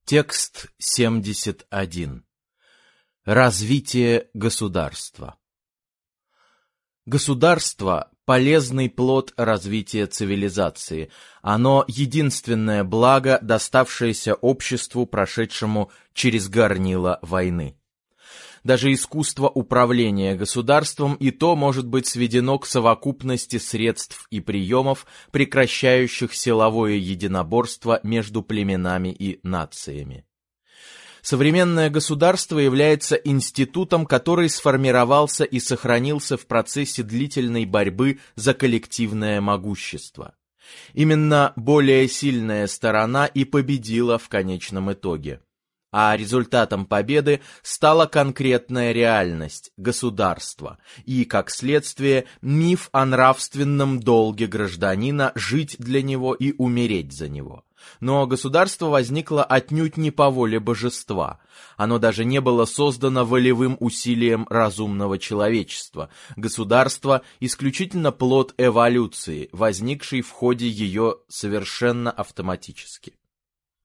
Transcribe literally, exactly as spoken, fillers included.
Текст семьдесят один. Развитие государства. Государство – полезный плод развития цивилизации. Оно – единственное благо, доставшееся обществу, прошедшему через горнило войны. Даже искусство управления государством и то может быть сведено к совокупности средств и приемов, прекращающих силовое единоборство между племенами и нациями. Современное государство является институтом, который сформировался и сохранился в процессе длительной борьбы за коллективное могущество. Именно более сильная сторона и победила в конечном итоге. А результатом победы стала конкретная реальность – государство, и, как следствие, миф о нравственном долге гражданина жить для него и умереть за него. Но государство возникло отнюдь не по воле божества. Оно даже не было создано волевым усилием разумного человечества. Государство – исключительно плод эволюции, возникшей в ходе ее совершенно автоматически.